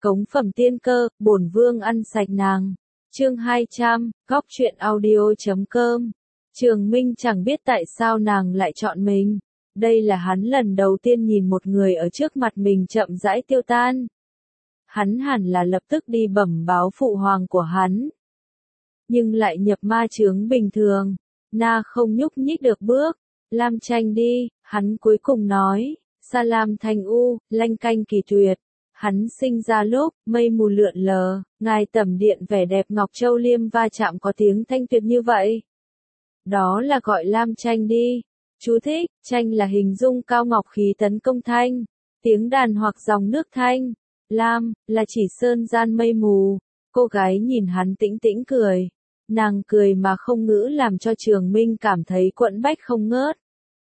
Cống phẩm tiên cơ, bổn vương ăn sạch nàng. Chương 200, góc truyện audio.com. Trường Minh chẳng biết tại sao nàng lại chọn mình. Đây là hắn lần đầu tiên nhìn một người ở trước mặt mình chậm rãi tiêu tan. Hắn hẳn là lập tức đi bẩm báo phụ hoàng của hắn. Nhưng lại nhập ma chướng bình thường. Na không nhúc nhích được bước. Lam Tranh đi, hắn cuối cùng nói. Sa Lam Thanh U, lanh canh kỳ tuyệt. Hắn sinh ra lúc, mây mù lượn lờ, ngài tẩm điện vẻ đẹp Ngọc Châu Liêm va chạm có tiếng thanh tuyệt như vậy. Đó là gọi Lam Tranh đi. Chú thích, tranh là hình dung cao ngọc khí tấn công thanh, tiếng đàn hoặc dòng nước thanh. Lam, là chỉ sơn gian mây mù. Cô gái nhìn hắn tĩnh tĩnh cười. Nàng cười mà không ngữ làm cho Trường Minh cảm thấy quẫn bách không ngớt.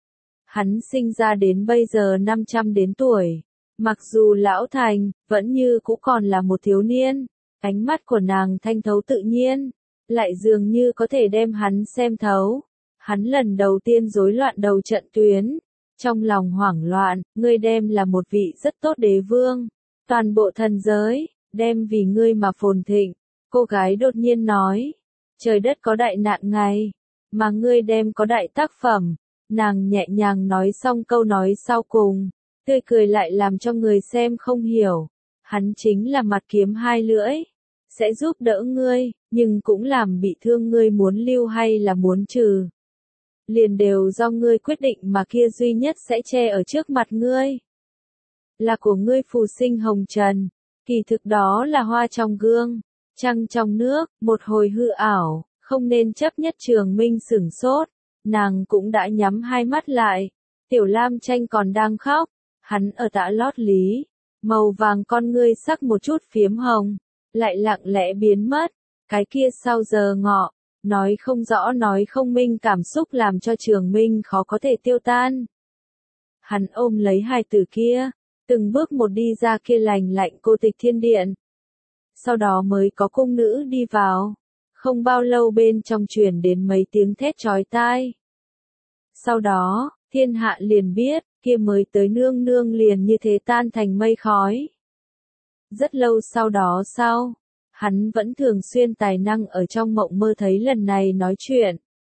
Hắn sinh ra đến bây giờ 500 đến tuổi. Mặc dù lão thành, vẫn như cũ còn là một thiếu niên. Ánh mắt của nàng thanh thấu tự nhiên, lại dường như có thể đem hắn xem thấu. Hắn lần đầu tiên rối loạn đầu trận tuyến. Trong lòng hoảng loạn, ngươi đem là một vị rất tốt đế vương. Toàn bộ thần giới, đem vì ngươi mà phồn thịnh. Cô gái đột nhiên nói, trời đất có đại nạn ngày, mà ngươi đem có đại tác phẩm. Nàng nhẹ nhàng nói xong câu nói sau cùng, tươi cười lại làm cho người xem không hiểu. Hắn chính là mặt kiếm hai lưỡi, sẽ giúp đỡ ngươi, nhưng cũng làm bị thương ngươi, muốn lưu hay là muốn trừ. Liền đều do ngươi quyết định, mà kia duy nhất sẽ che ở trước mặt ngươi. Là của ngươi phù sinh hồng trần, kỳ thực đó là hoa trong gương, trăng trong nước, một hồi hư ảo, không nên chấp nhất. Trường Minh sửng sốt, nàng cũng đã nhắm hai mắt lại. Tiểu Lam Tranh còn đang khóc, hắn ở tã lót lý, màu vàng con ngươi sắc một chút phiếm hồng, lại lặng lẽ biến mất. Cái kia sau giờ ngọ, nói không rõ nói không minh cảm xúc làm cho Trường Minh khó có thể tiêu tan. Hắn ôm lấy hai từ kia, từng bước một đi ra kia lành lạnh cô tịch thiên điện. Sau đó mới có cung nữ đi vào. Không bao lâu bên trong truyền đến mấy tiếng thét chói tai. Sau đó, thiên hạ liền biết, kia mới tới nương nương liền như thế tan thành mây khói. Rất lâu sau đó hắn vẫn thường xuyên tài năng ở trong mộng mơ thấy lần này nói chuyện.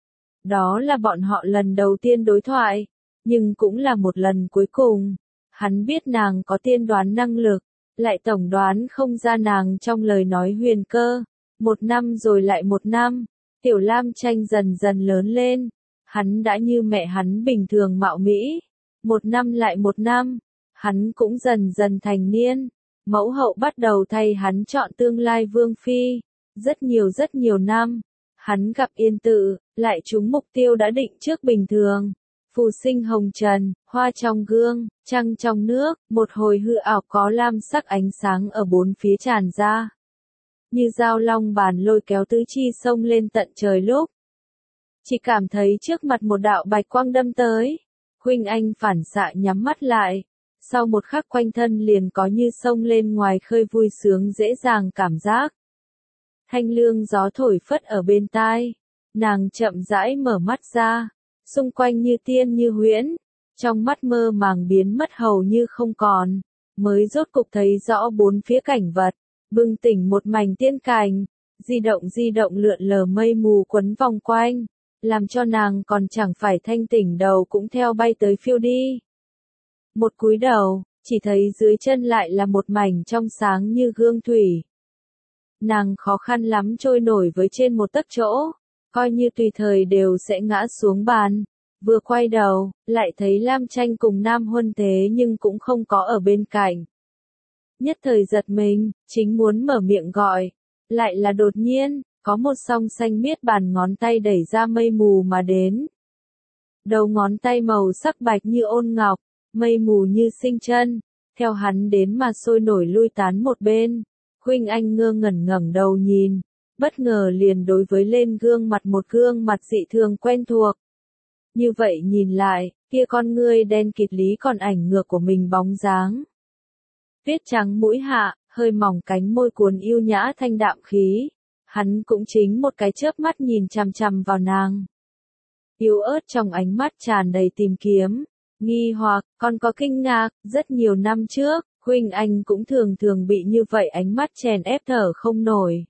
Đó là bọn họ lần đầu tiên đối thoại, nhưng cũng là một lần cuối cùng. Hắn biết nàng có tiên đoán năng lực, lại tổng đoán không ra nàng trong lời nói huyền cơ. 1 năm rồi lại 1 năm, Tiểu Lam Tranh dần dần lớn lên. Hắn đã như mẹ hắn bình thường mạo mỹ. 1 năm lại 1 năm, hắn cũng dần dần thành niên. Mẫu hậu bắt đầu thay hắn chọn tương lai vương phi. Rất nhiều năm, hắn gặp Yên Tự, lại trúng mục tiêu đã định trước bình thường. Phù sinh hồng trần, hoa trong gương, trăng trong nước, một hồi hư ảo có lam sắc ánh sáng ở bốn phía tràn ra. Như dao long bàn lôi kéo tứ chi sông lên tận trời lúc. Chỉ cảm thấy trước mặt một đạo bạch quang đâm tới. Khuynh Anh phản xạ nhắm mắt lại. Sau một khắc quanh thân liền có như sông lên ngoài khơi vui sướng dễ dàng cảm giác. Thanh lương gió thổi phất ở bên tai. Nàng chậm rãi mở mắt ra. Xung quanh như tiên như huyễn. Trong mắt mơ màng biến mất hầu như không còn. Mới rốt cục thấy rõ bốn phía cảnh vật. Bừng tỉnh một mảnh tiên cảnh. Di động lượn lờ mây mù quấn vòng quanh. Làm cho nàng còn chẳng phải thanh tỉnh đầu cũng theo bay tới phiêu đi. Một cúi đầu, chỉ thấy dưới chân lại là một mảnh trong sáng như gương thủy. Nàng khó khăn lắm trôi nổi với trên một tấc chỗ, coi như tùy thời đều sẽ ngã xuống bàn. Vừa quay đầu, lại thấy Lam Tranh cùng Nam Huân thế nhưng cũng không có ở bên cạnh. Nhất thời giật mình, chính muốn mở miệng gọi, lại là đột nhiên, có một song xanh miết bàn ngón tay đẩy ra mây mù mà đến. Đầu ngón tay màu sắc bạch như ôn ngọc, mây mù như sinh chân, theo hắn đến mà sôi nổi lui tán một bên. Khuynh Anh ngơ ngẩn ngẩng đầu nhìn, bất ngờ liền đối với lên gương mặt dị thường quen thuộc. Như vậy nhìn lại, kia con ngươi đen kịt lý còn ảnh ngược của mình bóng dáng. Tuyết trắng mũi hạ, hơi mỏng cánh môi cuốn yêu nhã thanh đạm khí. Hắn cũng chính một cái chớp mắt nhìn chằm chằm vào nàng. Yếu ớt trong ánh mắt tràn đầy tìm kiếm, nghi hoặc, còn có kinh ngạc. Rất nhiều năm trước, Khuynh Anh cũng thường thường bị như vậy, ánh mắt chèn ép thở không nổi.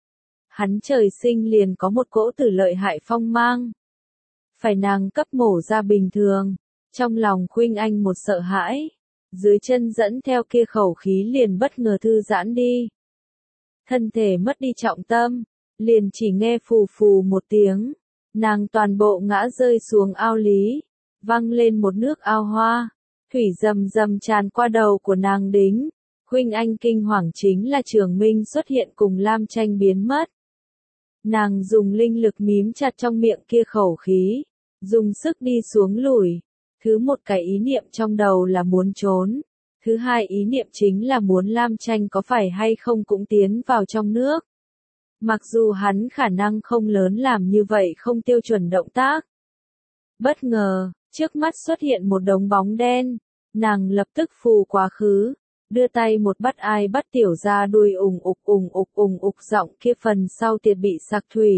Hắn trời sinh liền có một cỗ tử lợi hại phong mang. Phải nàng cấp mổ ra bình thường. Trong lòng Khuynh Anh một sợ hãi. Dưới chân dẫn theo kia khẩu khí liền bất ngờ thư giãn đi. Thân thể mất đi trọng tâm. Liền chỉ nghe phù phù một tiếng. Nàng toàn bộ ngã rơi xuống ao lý. Văng lên một nước ao hoa. Thủy rầm rầm tràn qua đầu của nàng đính. Khuynh Anh kinh hoàng chính là Trường Minh xuất hiện cùng Lam Tranh biến mất. Nàng dùng linh lực mím chặt trong miệng kia khẩu khí. Dùng sức đi xuống lùi. Thứ một cái ý niệm trong đầu là muốn trốn. Thứ hai ý niệm chính là muốn Lam Tranh có phải hay không cũng tiến vào trong nước. Mặc dù hắn khả năng không lớn làm như vậy không tiêu chuẩn động tác. Bất ngờ, trước mắt xuất hiện một đống bóng đen. Nàng lập tức phù quá khứ. Đưa tay một bắt ai bắt tiểu ra đuôi ùng ục giọng kia phần sau tiệt bị sặc thủy.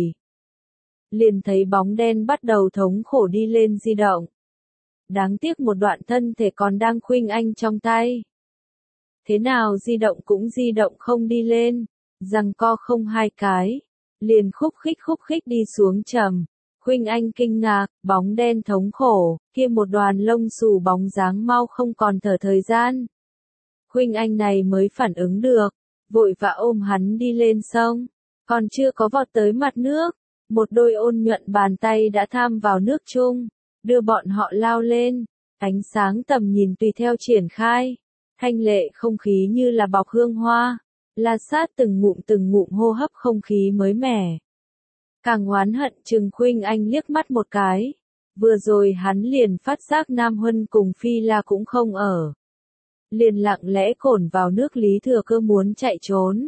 Liền thấy bóng đen bắt đầu thống khổ đi lên di động. Đáng tiếc một đoạn thân thể còn đang Khuynh Anh trong tay. Thế nào di động cũng di động không đi lên, giằng co không hai cái, liền khúc khích đi xuống trầm. Khuynh Anh kinh ngạc, bóng đen thống khổ, kia một đoàn lông xù bóng dáng mau không còn thở thời gian. Khuynh Anh này mới phản ứng được, vội vã ôm hắn đi lên sông, còn chưa có vọt tới mặt nước, một đôi ôn nhuận bàn tay đã tham vào nước chung, đưa bọn họ lao lên, ánh sáng tầm nhìn tùy theo triển khai, thanh lệ không khí như là bọc hương hoa, La Sát từng ngụm hô hấp không khí mới mẻ. Càng oán hận chừng Khuynh Anh liếc mắt một cái, vừa rồi hắn liền phát giác Nam Huân cùng Phi La cũng không ở. Liền lặng lẽ cổn vào nước Lý Thừa Cơ muốn chạy trốn.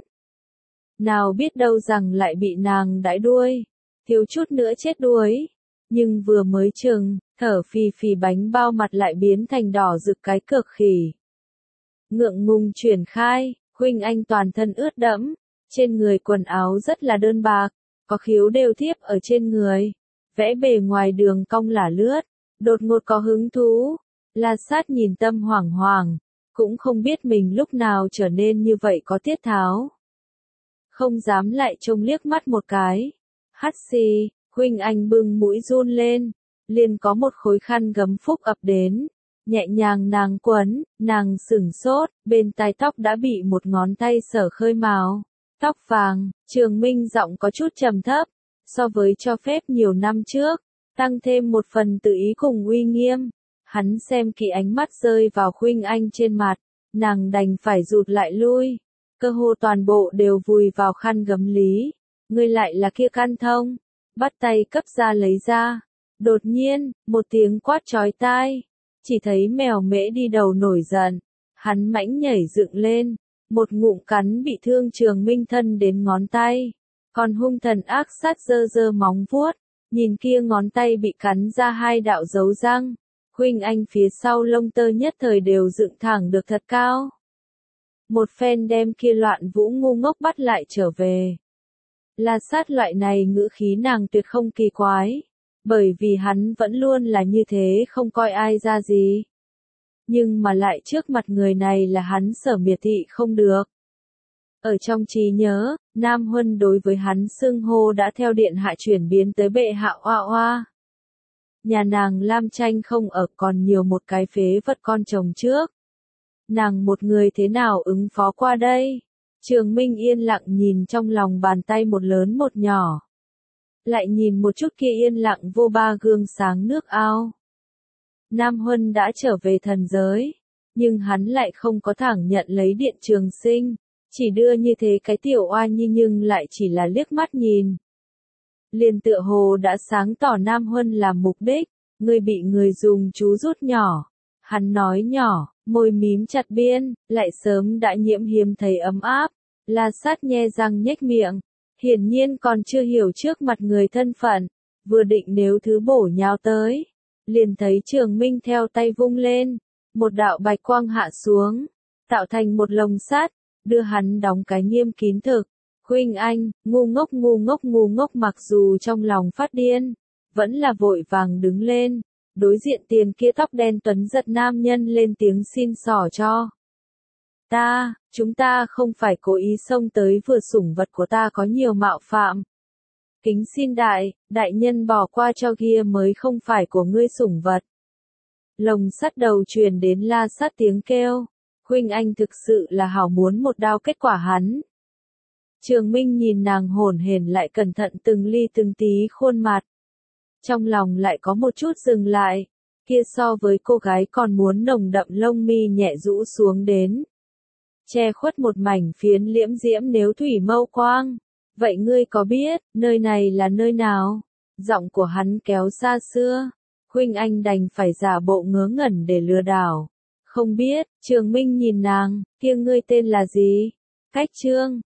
Nào biết đâu rằng lại bị nàng đãi đuôi, thiếu chút nữa chết đuối. Nhưng vừa mới chừng, thở phì phì bánh bao mặt lại biến thành đỏ rực cái cược khỉ. Ngượng ngùng chuyển khai, Khuynh Anh toàn thân ướt đẫm, trên người quần áo rất là đơn bạc, có khiếu đều thiếp ở trên người, vẽ bề ngoài đường cong lả lướt, đột ngột có hứng thú. La Sát nhìn tâm hoảng hoảng, cũng không biết mình lúc nào trở nên như vậy có tiết tháo. Không dám lại trông liếc mắt một cái. Hắt xì, Khuynh Anh bưng mũi run lên, liền có một khối khăn gấm phúc ập đến, nhẹ nhàng nàng quấn, nàng sửng sốt, bên tai tóc đã bị một ngón tay sở khơi màu. Tóc vàng, Trường Minh giọng có chút trầm thấp, so với cho phép nhiều năm trước, tăng thêm một phần tự ý cùng uy nghiêm. Hắn xem kỹ ánh mắt rơi vào Khuynh Anh trên mặt, nàng đành phải rụt lại lui, cơ hồ toàn bộ đều vùi vào khăn gấm lý. Ngươi lại là kia căn thông, bắt tay cấp ra lấy ra. Đột nhiên, một tiếng quát chói tai, chỉ thấy mèo mễ đi đầu nổi giận, hắn mãnh nhảy dựng lên, một ngụm cắn bị thương Trường Minh thân đến ngón tay, còn hung thần ác sát giơ giơ móng vuốt, nhìn kia ngón tay bị cắn ra hai đạo dấu răng. Khuynh Anh phía sau lông tơ nhất thời đều dựng thẳng được thật cao. Một phen đem kia loạn vũ ngu ngốc bắt lại trở về. La Sát loại này ngữ khí nàng tuyệt không kỳ quái, bởi vì hắn vẫn luôn là như thế không coi ai ra gì. Nhưng mà lại trước mặt người này là hắn sở miệt thị không được. Ở trong trí nhớ, Nam Huân đối với hắn xưng hô đã theo điện hạ chuyển biến tới bệ hạ oa oa. Nhà nàng Lam Tranh không ở còn nhiều một cái phế vật con chồng trước. Nàng một người thế nào ứng phó qua đây? Trường Minh yên lặng nhìn trong lòng bàn tay một lớn một nhỏ. Lại nhìn một chút kia yên lặng vô ba gương sáng nước ao. Nam Huân đã trở về thần giới, nhưng hắn lại không có thẳng nhận lấy Điện Trường Sinh, chỉ đưa như thế cái tiểu oa nhi nhưng lại chỉ là liếc mắt nhìn. Liền tựa hồ đã sáng tỏ Nam Huân làm mục đích, người bị người dùng chú rút nhỏ. Hắn nói nhỏ, môi mím chặt biên, lại sớm đã nhiễm hiếm thấy ấm áp. La Sát nhe răng nhếch miệng, hiển nhiên còn chưa hiểu trước mặt người thân phận, vừa định nếu thứ bổ nhào tới, liền thấy Trường Minh theo tay vung lên, một đạo bạch quang hạ xuống, tạo thành một lồng sắt, đưa hắn đóng cái nghiêm kín thực. Khuynh Anh, ngu ngốc mặc dù trong lòng phát điên, vẫn là vội vàng đứng lên, đối diện tiền kia tóc đen tuấn giật nam nhân lên tiếng xin xỏ cho. ta, chúng ta không phải cố ý xông tới vừa sủng vật của ta có nhiều mạo phạm. Kính xin đại nhân bỏ qua cho kia mới không phải của ngươi sủng vật. Lồng sắt đầu truyền đến la sát tiếng kêu. Huynh anh thực sự là hảo muốn một đao kết quả hắn. Trường Minh nhìn nàng hổn hển lại cẩn thận từng ly từng tí khuôn mặt. Trong lòng lại có một chút dừng lại. Kia so với cô gái còn muốn nồng đậm lông mi nhẹ rũ xuống đến. Che khuất một mảnh phiến liễm diễm nếu thủy mâu quang. Vậy ngươi có biết, nơi này là nơi nào? Giọng của hắn kéo xa xưa. Huynh anh đành phải giả bộ ngớ ngẩn để lừa đảo. Không biết, Trường Minh nhìn nàng, kia ngươi tên là gì? Cách Trương.